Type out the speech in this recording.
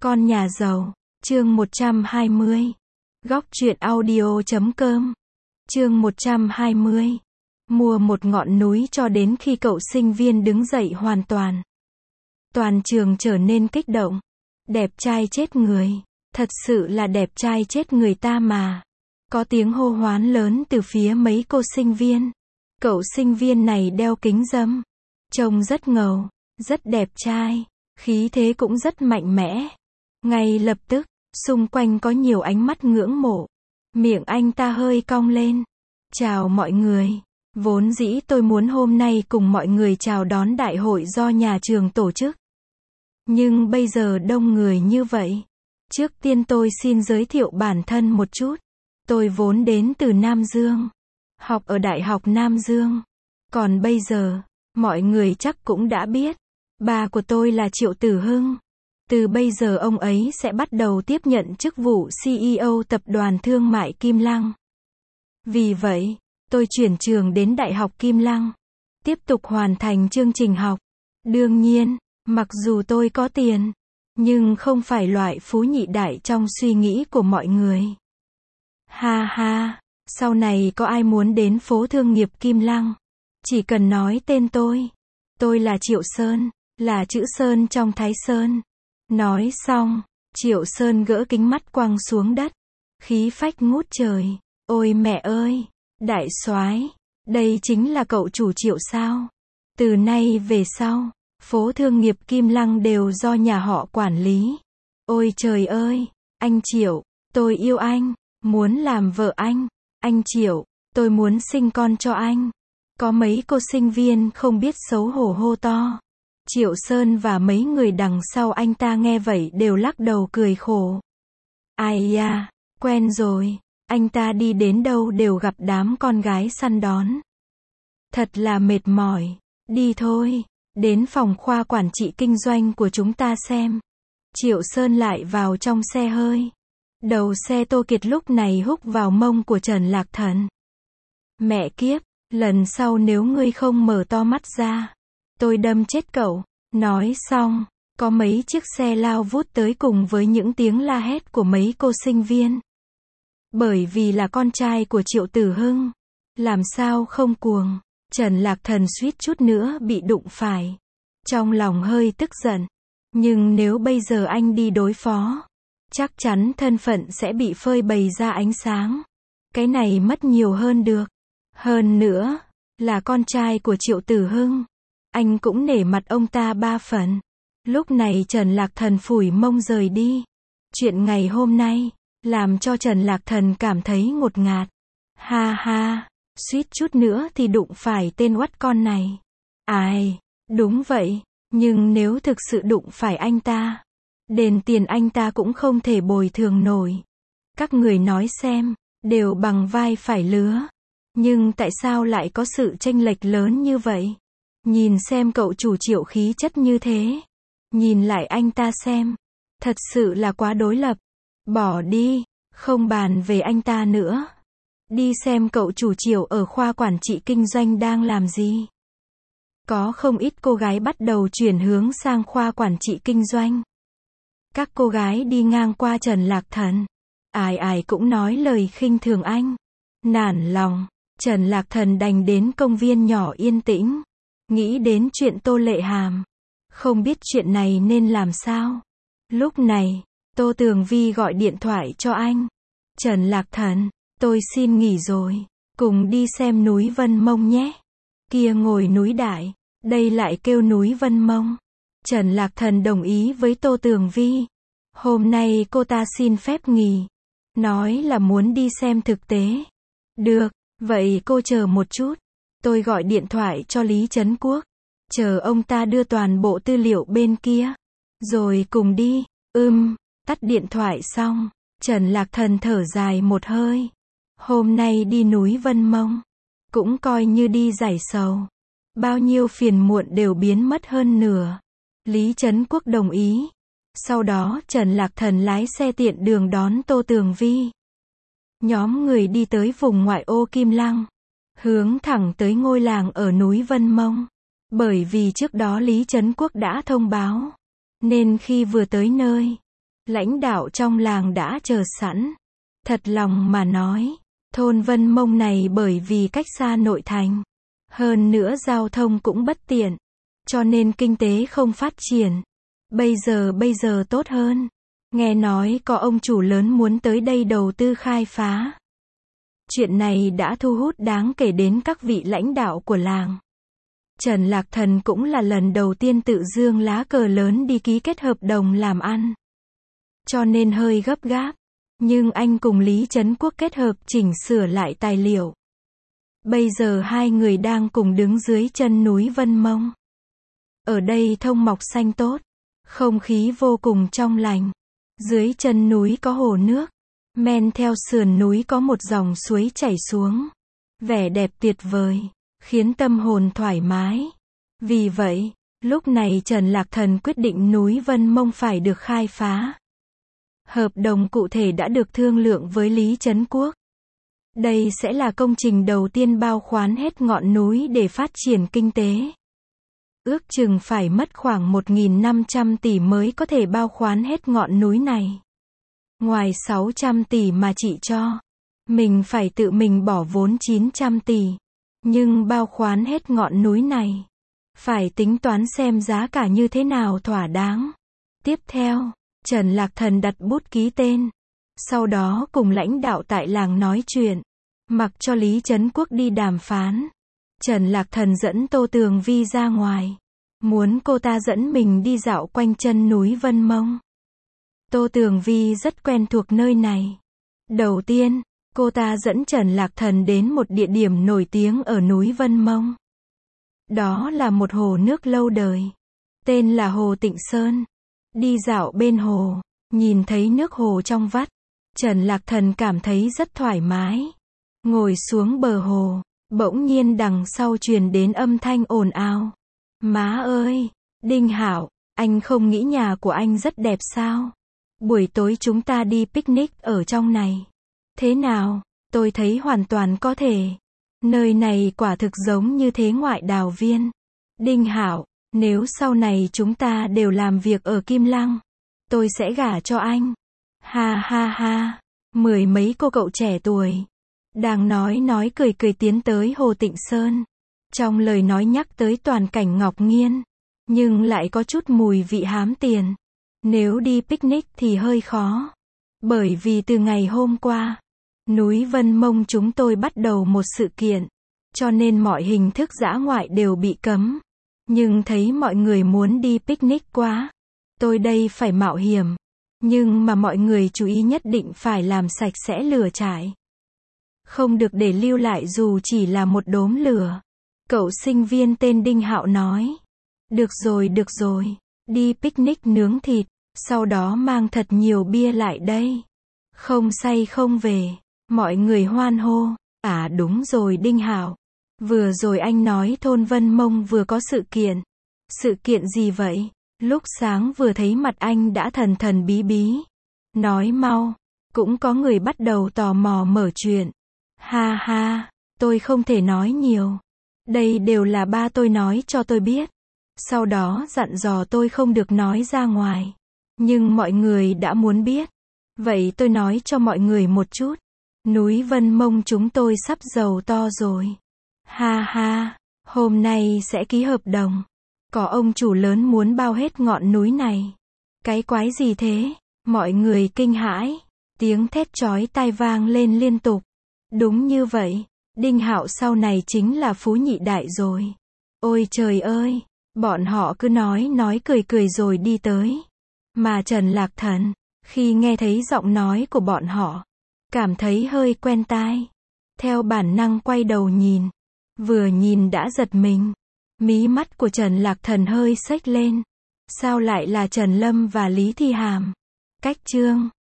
Con nhà giàu, chương 120. Góc truyện audio.com. Chương 120. Mua một ngọn núi cho đến khi cậu sinh viên đứng dậy hoàn toàn. Toàn trường trở nên kích động. Đẹp trai chết người. Thật sự là đẹp trai chết người ta mà. Có tiếng hô hoán lớn từ phía mấy cô sinh viên. Cậu sinh viên này đeo kính râm. Trông rất ngầu, rất đẹp trai. Khí thế cũng rất mạnh mẽ. Ngay lập tức, xung quanh có nhiều ánh mắt ngưỡng mộ. Miệng anh ta hơi cong lên. Chào mọi người. Vốn dĩ tôi muốn hôm nay cùng mọi người chào đón đại hội do nhà trường tổ chức. Nhưng bây giờ đông người như vậy. Trước tiên tôi xin giới thiệu bản thân một chút. Tôi vốn đến từ Nam Dương. Học ở Đại học Nam Dương. Còn bây giờ, mọi người chắc cũng đã biết. Bà của tôi là Triệu Tử Hưng. Từ bây giờ ông ấy sẽ bắt đầu tiếp nhận chức vụ CEO Tập đoàn Thương mại Kim Lăng. Vì vậy, tôi chuyển trường đến Đại học Kim Lăng. Tiếp tục hoàn thành chương trình học. Đương nhiên, mặc dù tôi có tiền, nhưng không phải loại phú nhị đại trong suy nghĩ của mọi người. Ha ha, sau này có ai muốn đến phố thương nghiệp Kim Lăng? Chỉ cần nói tên tôi. Tôi là Triệu Sơn, là chữ Sơn trong Thái Sơn. Nói xong, Triệu Sơn gỡ kính mắt quăng xuống đất. Khí phách ngút trời. Ôi mẹ ơi, đại soái, đây chính là cậu chủ Triệu sao? Từ nay về sau, phố thương nghiệp Kim Lăng đều do nhà họ quản lý. Ôi trời ơi, anh Triệu, tôi yêu anh, muốn làm vợ anh. Anh Triệu, tôi muốn sinh con cho anh. Có mấy cô sinh viên không biết xấu hổ hô to. Triệu Sơn và mấy người đằng sau anh ta nghe vậy đều lắc đầu cười khổ. Ai da, quen rồi, anh ta đi đến đâu đều gặp đám con gái săn đón. Thật là mệt mỏi, đi thôi, đến phòng khoa quản trị kinh doanh của chúng ta xem. Triệu Sơn lại vào trong xe hơi. Đầu xe Tô Kiệt lúc này húc vào mông của Trần Lạc Thần. Mẹ kiếp, lần sau nếu ngươi không mở to mắt ra, tôi đâm chết cậu. Nói xong, có mấy chiếc xe lao vút tới cùng với những tiếng la hét của mấy cô sinh viên. Bởi vì là con trai của Triệu Tử Hưng, làm sao không cuồng. Trần Lạc Thần suýt chút nữa bị đụng phải. Trong lòng hơi tức giận. Nhưng nếu bây giờ anh đi đối phó, chắc chắn thân phận sẽ bị phơi bày ra ánh sáng. Cái này mất nhiều hơn được. Hơn nữa, là con trai của Triệu Tử Hưng. Anh cũng nể mặt ông ta 3 phần. Lúc này Trần Lạc Thần phủi mông rời đi. Chuyện ngày hôm nay, làm cho Trần Lạc Thần cảm thấy ngột ngạt. Ha ha, suýt chút nữa thì đụng phải tên oắt con này. Ai, đúng vậy, nhưng nếu thực sự đụng phải anh ta, đền tiền anh ta cũng không thể bồi thường nổi. Các người nói xem, đều bằng vai phải lứa. Nhưng tại sao lại có sự chênh lệch lớn như vậy? Nhìn xem cậu chủ Triệu khí chất như thế. Nhìn lại anh ta xem. Thật sự là quá đối lập. Bỏ đi, không bàn về anh ta nữa. Đi xem cậu chủ Triệu ở khoa quản trị kinh doanh đang làm gì. Có không ít cô gái bắt đầu chuyển hướng sang khoa quản trị kinh doanh. Các cô gái đi ngang qua Trần Lạc Thần. Ai ai cũng nói lời khinh thường anh. Nản lòng, Trần Lạc Thần đành đến công viên nhỏ yên tĩnh. Nghĩ đến chuyện Tô Lệ Hàm. Không biết chuyện này nên làm sao. Lúc này, Tô Tường Vi gọi điện thoại cho anh. Trần Lạc Thần, tôi xin nghỉ rồi. Cùng đi xem núi Vân Mông nhé. Kia ngồi núi Đại, đây lại kêu núi Vân Mông. Trần Lạc Thần đồng ý với Tô Tường Vi. Hôm nay cô ta xin phép nghỉ. Nói là muốn đi xem thực tế. Được, vậy cô chờ một chút. Tôi gọi điện thoại cho Lý Trấn Quốc. Chờ ông ta đưa toàn bộ tư liệu bên kia. Rồi cùng đi. Tắt điện thoại xong. Trần Lạc Thần thở dài một hơi. Hôm nay đi núi Vân Mông. Cũng coi như đi giải sầu. Bao nhiêu phiền muộn đều biến mất hơn nửa. Lý Trấn Quốc đồng ý. Sau đó Trần Lạc Thần lái xe tiện đường đón Tô Tường Vi. Nhóm người đi tới vùng ngoại ô Kim Lăng. Hướng thẳng tới ngôi làng ở núi Vân Mông. Bởi vì trước đó Lý Trấn Quốc đã thông báo. Nên khi vừa tới nơi, Lãnh đạo trong làng đã chờ sẵn. Thật lòng mà nói, thôn Vân Mông này bởi vì cách xa nội thành, hơn nữa giao thông cũng bất tiện, cho nên kinh tế không phát triển. Bây giờ tốt hơn. Nghe nói có ông chủ lớn muốn tới đây đầu tư khai phá. Chuyện này đã thu hút đáng kể đến các vị lãnh đạo của làng. Trần Lạc Thần cũng là lần đầu tiên tự dương lá cờ lớn đi ký kết hợp đồng làm ăn. Cho nên hơi gấp gáp. Nhưng anh cùng Lý Trấn Quốc kết hợp chỉnh sửa lại tài liệu. Bây giờ hai người đang cùng đứng dưới chân núi Vân Mông. Ở đây thông mọc xanh tốt, không khí vô cùng trong lành. Dưới chân núi có hồ nước, men theo sườn núi có một dòng suối chảy xuống. Vẻ đẹp tuyệt vời, khiến tâm hồn thoải mái. Vì vậy, lúc này Trần Lạc Thần quyết định núi Vân Mông phải được khai phá. Hợp đồng cụ thể đã được thương lượng với Lý Trấn Quốc. Đây sẽ là công trình đầu tiên bao khoán hết ngọn núi để phát triển kinh tế. Ước chừng phải mất khoảng 1.500 tỷ mới có thể bao khoán hết ngọn núi này. Ngoài 600 tỷ mà chị cho, mình phải tự mình bỏ vốn 900 tỷ. Nhưng bao khoán hết ngọn núi này, phải tính toán xem giá cả như thế nào thỏa đáng. Tiếp theo, Trần Lạc Thần đặt bút ký tên. Sau đó cùng lãnh đạo tại làng nói chuyện. Mặc cho Lý Trấn Quốc đi đàm phán. Trần Lạc Thần dẫn Tô Tường Vi ra ngoài. Muốn cô ta dẫn mình đi dạo quanh chân núi Vân Mông. Tô Tường Vi rất quen thuộc nơi này. Đầu tiên, cô ta dẫn Trần Lạc Thần đến một địa điểm nổi tiếng ở núi Vân Mông. Đó là một hồ nước lâu đời. Tên là Hồ Tịnh Sơn. Đi dạo bên hồ, nhìn thấy nước hồ trong vắt. Trần Lạc Thần cảm thấy rất thoải mái. Ngồi xuống bờ hồ, bỗng nhiên đằng sau truyền đến âm thanh ồn ào. Má ơi, Đinh Hạo, anh không nghĩ nhà của anh rất đẹp sao? Buổi tối chúng ta đi picnic ở trong này. Thế nào? Tôi thấy hoàn toàn có thể. Nơi này quả thực giống như thế ngoại đào viên. Đinh Hạo, nếu sau này chúng ta đều làm việc ở Kim Lăng, tôi sẽ gả cho anh. Ha ha ha, mười mấy cô cậu trẻ tuổi đang nói cười tiến tới Hồ Tịnh Sơn. Trong lời nói nhắc tới toàn cảnh Ngọc Nghiên, nhưng lại có chút mùi vị hám tiền. Nếu đi picnic thì hơi khó. Bởi vì từ ngày hôm qua, núi Vân Mông chúng tôi bắt đầu một sự kiện, cho nên mọi hình thức dã ngoại đều bị cấm. Nhưng thấy mọi người muốn đi picnic quá, tôi đây phải mạo hiểm. Nhưng mà mọi người chú ý nhất định phải làm sạch sẽ lửa trại. Không được để lưu lại dù chỉ là một đốm lửa. Cậu sinh viên tên Đinh Hạo nói. Được rồi, đi picnic nướng thịt, sau đó mang thật nhiều bia lại đây. Không say không về. Mọi người hoan hô. À đúng rồi Đinh Hạo. Vừa rồi anh nói thôn Vân Mông vừa có sự kiện. Sự kiện gì vậy? Lúc sáng vừa thấy mặt anh đã thần thần bí bí. Nói mau. Cũng có người bắt đầu tò mò mở chuyện. Ha ha, tôi không thể nói nhiều. Đây đều là ba tôi nói cho tôi biết. Sau đó dặn dò tôi không được nói ra ngoài. Nhưng mọi người đã muốn biết. Vậy tôi nói cho mọi người một chút. Núi Vân Mông chúng tôi sắp giàu to rồi. Ha ha, hôm nay sẽ ký hợp đồng. Có ông chủ lớn muốn bao hết ngọn núi này. Cái quái gì thế? Mọi người kinh hãi. Tiếng thét chói tai vang lên liên tục. Đúng như vậy, Đinh Hạo sau này chính là phú nhị đại rồi. Ôi trời ơi, bọn họ cứ nói cười rồi đi tới. Mà Trần Lạc Thần, khi nghe thấy giọng nói của bọn họ, cảm thấy hơi quen tai. Theo bản năng quay đầu nhìn. Vừa nhìn đã giật mình. Mí mắt của Trần Lạc Thần hơi xếch lên. Sao lại là Trần Lâm và Lý Thi Hàm? Cách chương